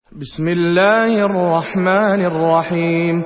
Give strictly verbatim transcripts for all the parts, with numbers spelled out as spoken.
بسم الله الرحمن الرحيم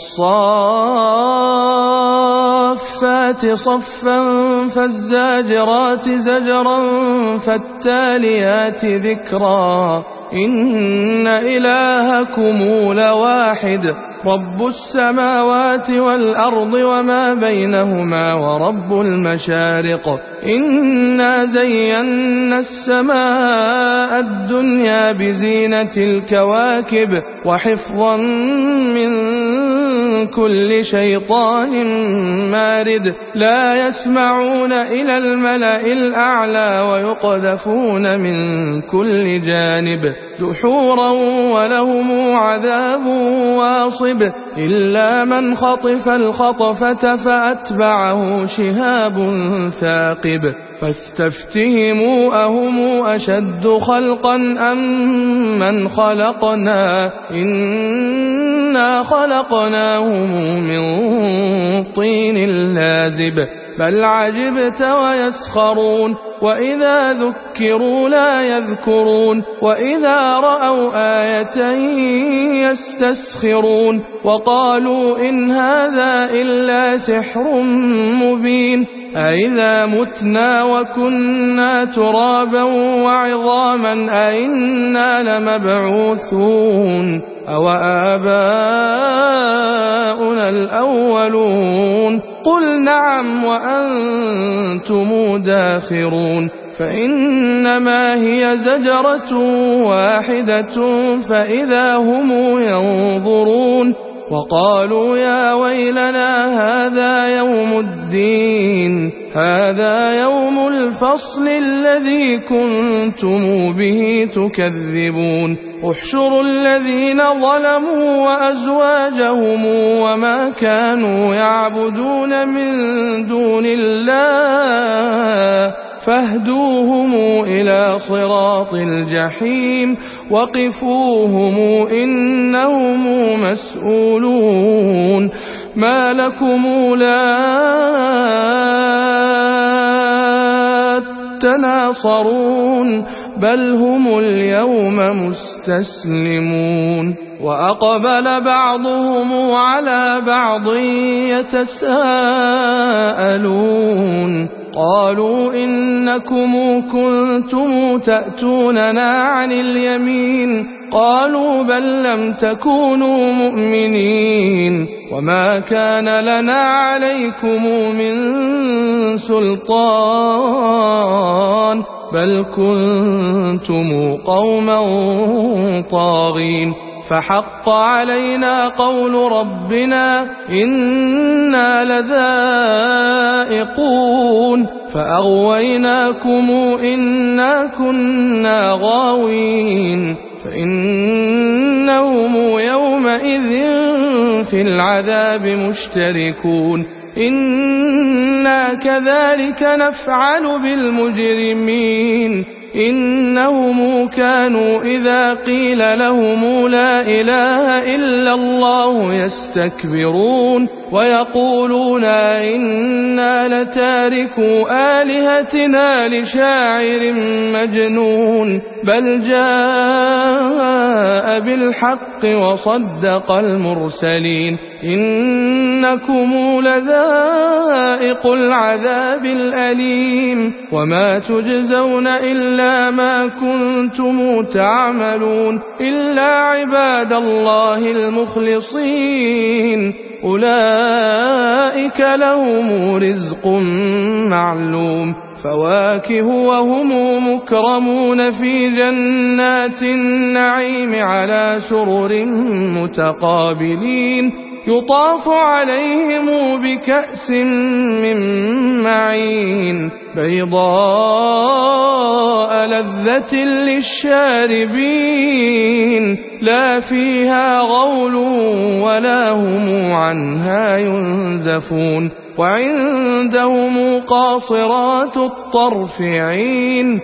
والصافات صفا فالزاجرات زجرا فالتاليات ذكرا إن إلهكم لواحد رب السماوات والأرض وما بينهما ورب المشارق إنا زينا السماء الدنيا بزينة الكواكب وحفظا من كل شيطان مارد لا يسمعون إلى الملأ الأعلى ويقذفون من كل جانب دحورا ولهم عذاب واصب إلا من خطف الخطفة فأتبعه شهاب ثاقب فاستفتهموا أهم أشد خلقا أم من خلقنا إنا خلقناهم من طين لازب بل عجبت ويسخرون وإذا ذكروا لا يذكرون وإذا رأوا آية يستسخرون وقالوا إن هذا إلا سحر مبين أإذا متنا وكنا ترابا وعظاما أإنا لمبعوثون أو آباؤنا الأولون قل نعم وأنتم داخرون فإنما هي زجرة واحدة فإذا هم ينظرون وقالوا يا ويلنا هذا يوم الدين هذا يوم الفصل الذي كنتم به تكذبون احشروا الذين ظلموا وأزواجهم وما كانوا يعبدون من دون الله فاهدوهم إلى صراط الجحيم وقفوهم إنهم مسؤولون ما لكم لا تناصرون بل هم اليوم مستسلمون وأقبل بعضهم على بعض يتساءلون قالوا إنكم كنتم تأتوننا عن اليمين قالوا بل لم تكونوا مؤمنين وما كان لنا عليكم من سلطان بل كنتم قوما طاغين فحق علينا قول ربنا إنا لذائقون فأغويناكم إنا كنا غاوين فإنهم يومئذ في العذاب مشتركون إنا كذلك نفعل بالمجرمين إنهم كانوا إذا قيل لهم لا إله إلا الله يستكبرون ويقولون إنا لتاركو آلهتنا لشاعر مجنون بل جاء بالحق وصدق المرسلين إنكم لذائق العذاب الأليم وما تجزون إلا ما كنتم تعملون إلا عباد الله المخلصين أولئك لهم رزق معلوم فواكه وهم مكرمون في جنات النعيم على سرر متقابلين يطاف عليهم بكأس من معين بيضاء لذة للشاربين لا فيها غول ولا هم عنها ينزفون وعندهم قاصرات الطرف عين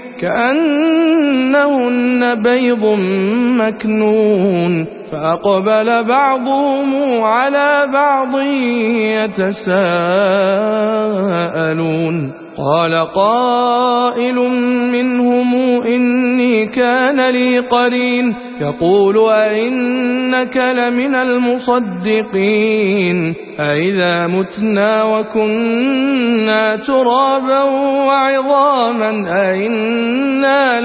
كأنهن بيض مكنون فأقبل بعضهم على بعض يتساءلون قال قائل منهم إني كان لي قرين يقول أئنك لمن المصدقين أئذا متنا وكنا ترابا وعظاما أئنا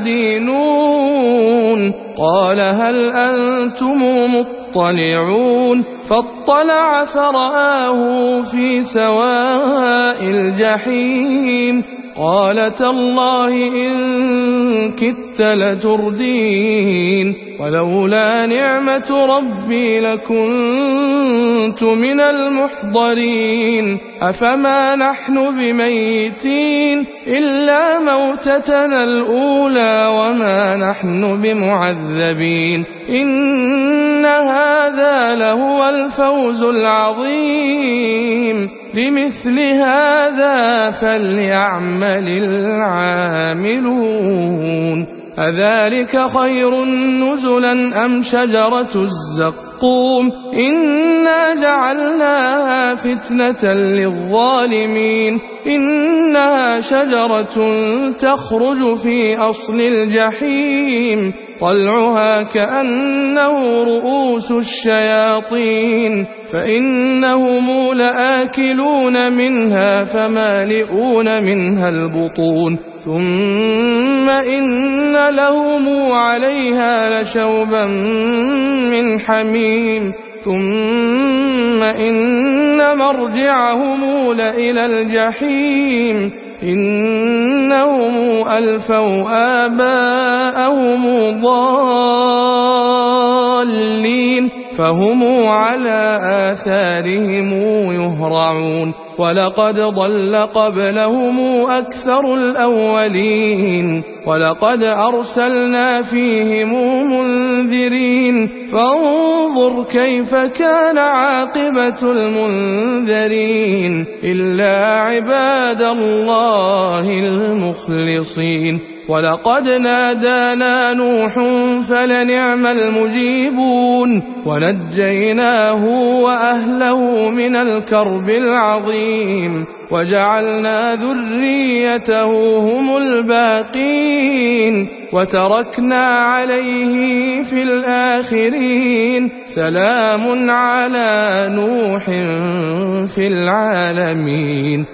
لمدينون قال هل أنتم مطلعون فاطلع فرآه في سواء الجحيم قال تالله إن كدت لتردين ولولا نعمة ربي لكنت من المحضرين أفما نحن بميتين إلا موتتنا الأولى وما نحن بمعذبين إن هذا لهو الفوز العظيم لمثل هذا فليعمل العاملون أذلك خير نزلا أم شجرة الزقوم إنا جعلناها فتنة للظالمين إنها شجرة تخرج في أصل الجحيم طلعها كأنه رؤوس الشياطين فإنهم لآكلون منها فمالئون منها البطون ثم إن لهم عليها لشوبا من حميم ثم إن مرجعهم لإلى الجحيم إنهم ألفوا آباءهم ضالين فهم على آثارهم يهرعون ولقد ضل قبلهم أكثر الأولين ولقد أرسلنا فيهم منذرين فانظر كيف كان عاقبة المنذرين إلا عباد الله المخلصين ولقد نادانا نوح فلنعم المجيبون ونجيناه وأهله من الكرب العظيم وجعلنا ذريته هم الباقين وتركنا عليه في الآخرين سلام على نوح في العالمين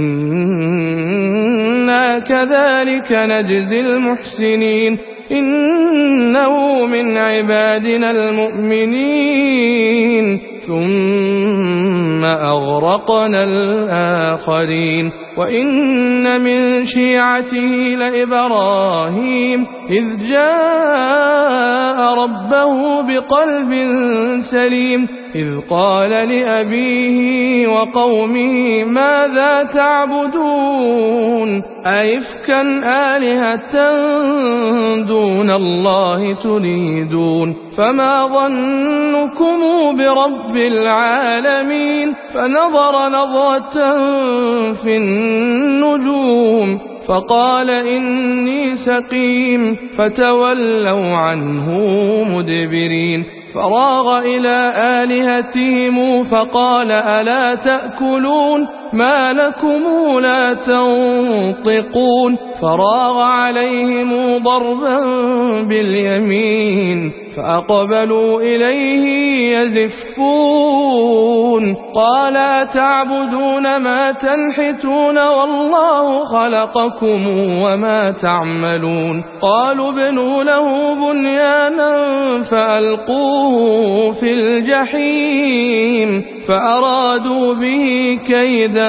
إنا كذلك نجزي المحسنين إنه من عبادنا المؤمنين ثم أغرقنا الآخرين وإن من شيعته لإبراهيم إذ جاء ربه بقلب سليم إذ قال لأبيه وقومه ماذا تعبدون أئفكا آلهة دون الله تريدون فما ظنكم برب العالمين فنظر نظرة في النجوم فقال إني سقيم فتولوا عنه مدبرين فراغ إلى آلهتهم فقال ألا تأكلون ما لكم لا تنطقون فراغ عليهم ضربا باليمين فأقبلوا إليه يزفون قال أتعبدون ما تنحتون والله خلقكم وما تعملون قالوا ابنوا له بنيانا فألقوه في الجحيم فأرادوا به كيدا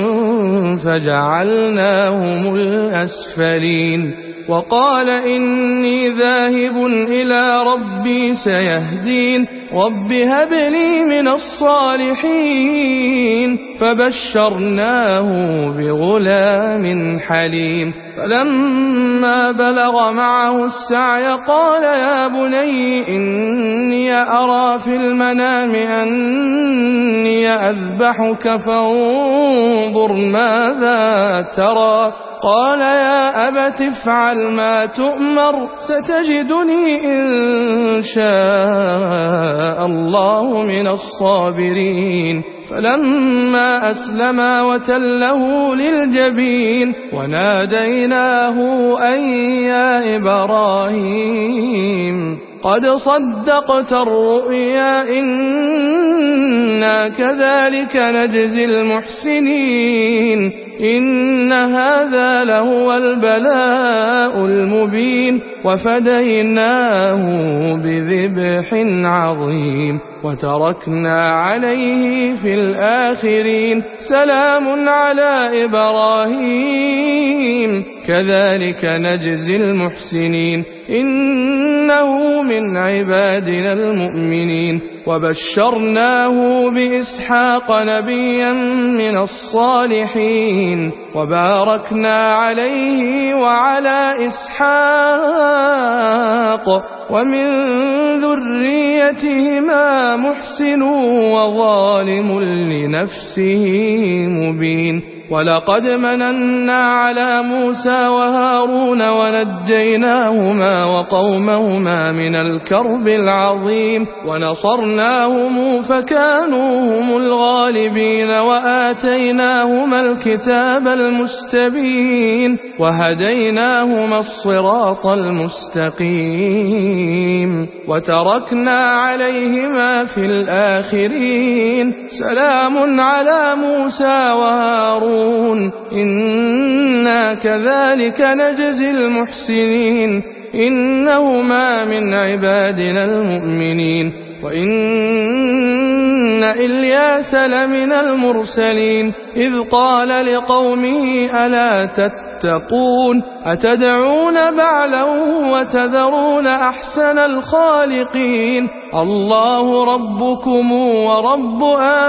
فجعلناهم الأسفلين وقال إني ذاهب إلى ربي سيهدين رب هب لي من الصالحين فبشرناه بغلام حليم فلما بلغ معه السعي قال يا بني إني أرى في المنام أني أذبحك فانظر ماذا ترى قال يا أبت افعل ما تؤمر ستجدني إن شاء الله من الصابرين فلما أسلما وتله للجبين وناديناه أن يا إبراهيم قد صدقت الرؤيا إنا كذلك نجزي المحسنين إن هذا لهو البلاء المبين وفديناه بذبح عظيم وتركنا عليه في الآخرين سلام على إبراهيم كذلك نجزي المحسنين إنه من عبادنا المؤمنين وبشرناه بإسحاق نبيا من الصالحين وباركنا عليه وعلى إسحاق ومن ذريتهما محسن وظالم لنفسه مبين ولقد مننا على موسى وهارون ونجيناهما وقومهما من الكرب العظيم ونصرناهم فكانوا هم الغالبين وآتيناهما الكتاب المستبين وهديناهما الصراط المستقيم وتركنا عليهما في الآخرين سلام على موسى وهارون إنا كذلك نجزي المحسنين إنهما من عبادنا المؤمنين وإن إلياس لمن المرسلين إذ قال لقومه ألا تتقون أتدعون بعلا وتذرون أحسن الخالقين الله ربكم ورب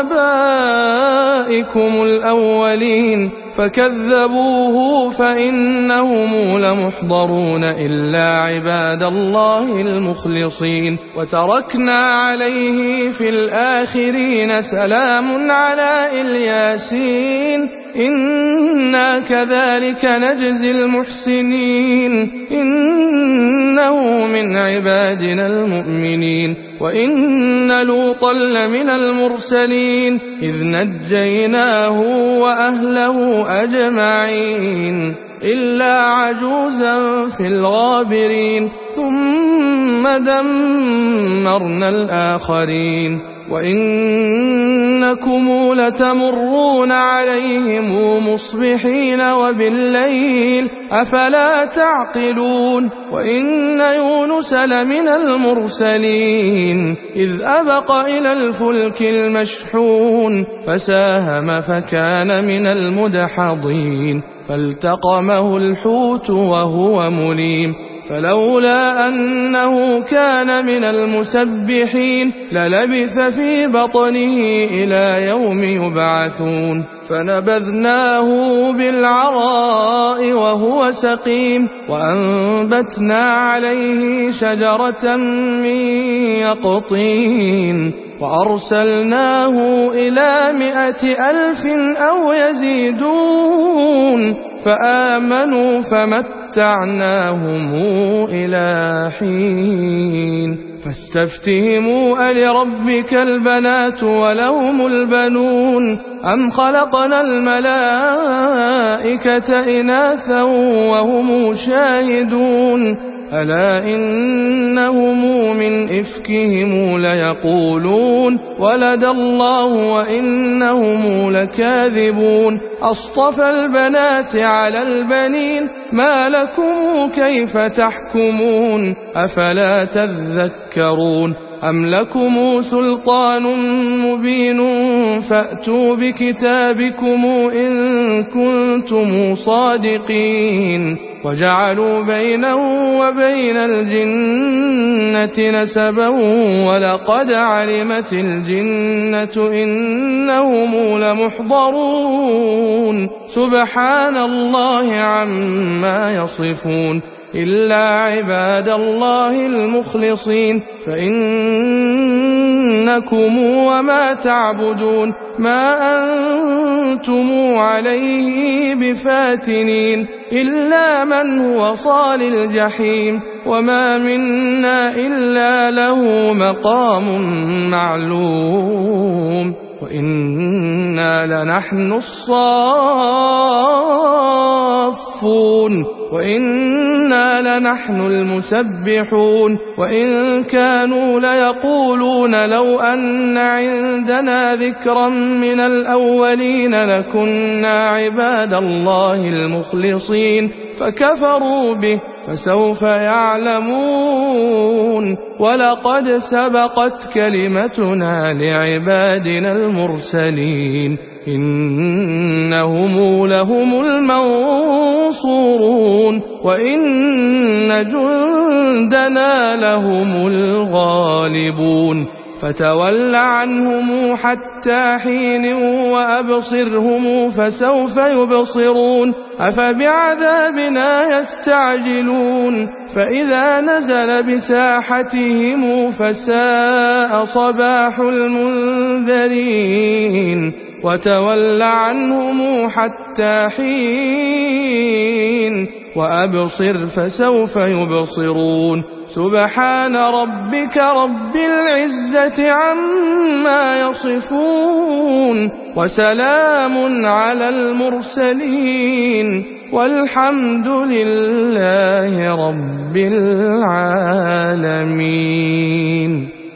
آبائكم الأولين فكذبوه فإنهم لمحضرون إلا عباد الله المخلصين وتركنا عليه في الآخرين سلام على الياسين إنا كذلك نجزي المحسنين إنه من عبادنا المؤمنين وإن لوطا لمن المرسلين إذ نجيناه وأهله أجمعين إلا عجوزا في الغابرين ثم دمرنا الآخرين وإنكم لتمرون عليهم مصبحين وبالليل أفلا تعقلون وإن يونس لمن المرسلين إذ أبق إلى الفلك المشحون فساهم فكان من المدحضين فالتقمه الحوت وهو مليم فلولا أنه كان من المسبحين للبث في بطنه إلى يوم يبعثون فنبذناه بالعراء وهو سقيم وأنبتنا عليه شجرة من يقطين وأرسلناه إلى مائة ألف أو يزيدون فآمنوا فمتعناهم إلى حين فاستفتهموا ألربك البنات ولهم البنون أم خلقنا الملائكة إناثا وهم شاهدون ألا إنهم من إفكهم ليقولون ولد الله وإنهم لكاذبون أصطفى البنات على البنين ما لكم كيف تحكمون أفلا تذكرون أم لكم سلطان مبين فأتوا بكتابكم إن كنتم صادقين وجعلوا بينه وبين الجنة نسبا ولقد علمت الجنة إنهم لمحضرون سبحان الله عما يصفون إلا عباد الله المخلصين فإنكم وما تعبدون ما أنتم عليه بفاتنين إلا من هو صال الجحيم وما منا إلا له مقام معلوم وإنا لنحن الصافون وإنا لنحن المسبحون وإن كانوا ليقولون لو أن عندنا ذكرا من الأولين لكنا عباد الله المخلصين فكفروا به فسوف يعلمون ولقد سبقت كلمتنا لعبادنا المرسلين إنهم لهم المنصورون وإن جندنا لهم الغالبون فتول عنهم حتى حين وأبصرهم فسوف يبصرون أفبعذابنا يستعجلون فإذا نزل بساحتهم فساء صباح المنذرين وتول عنهم حتى حين وأبصر فسوف يبصرون سبحان ربك رب العزة عما يصفون وسلام على المرسلين والحمد لله رب العالمين.